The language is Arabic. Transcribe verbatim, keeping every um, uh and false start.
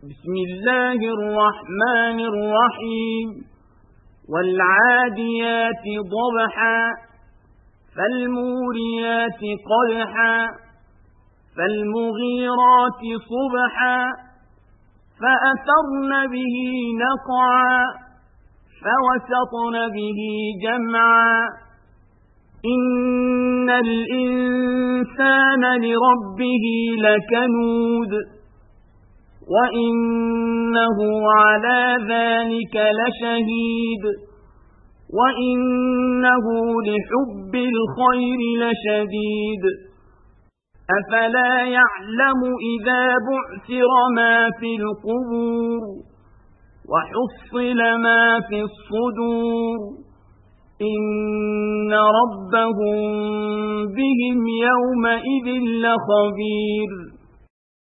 بسم الله الرحمن الرحيم والعاديات ضبحا فالموريات قدحا فالمغيرات صبحا فأثرن به نقعا فوسطن به جمعا إن الإنسان لربه لكنود وإنه على ذلك لشهيد وإنه لحب الخير لشديد أفلا يعلم إذا بعثر ما في القبور وحصل ما في الصدور إن ربهم بهم يومئذ لخبير.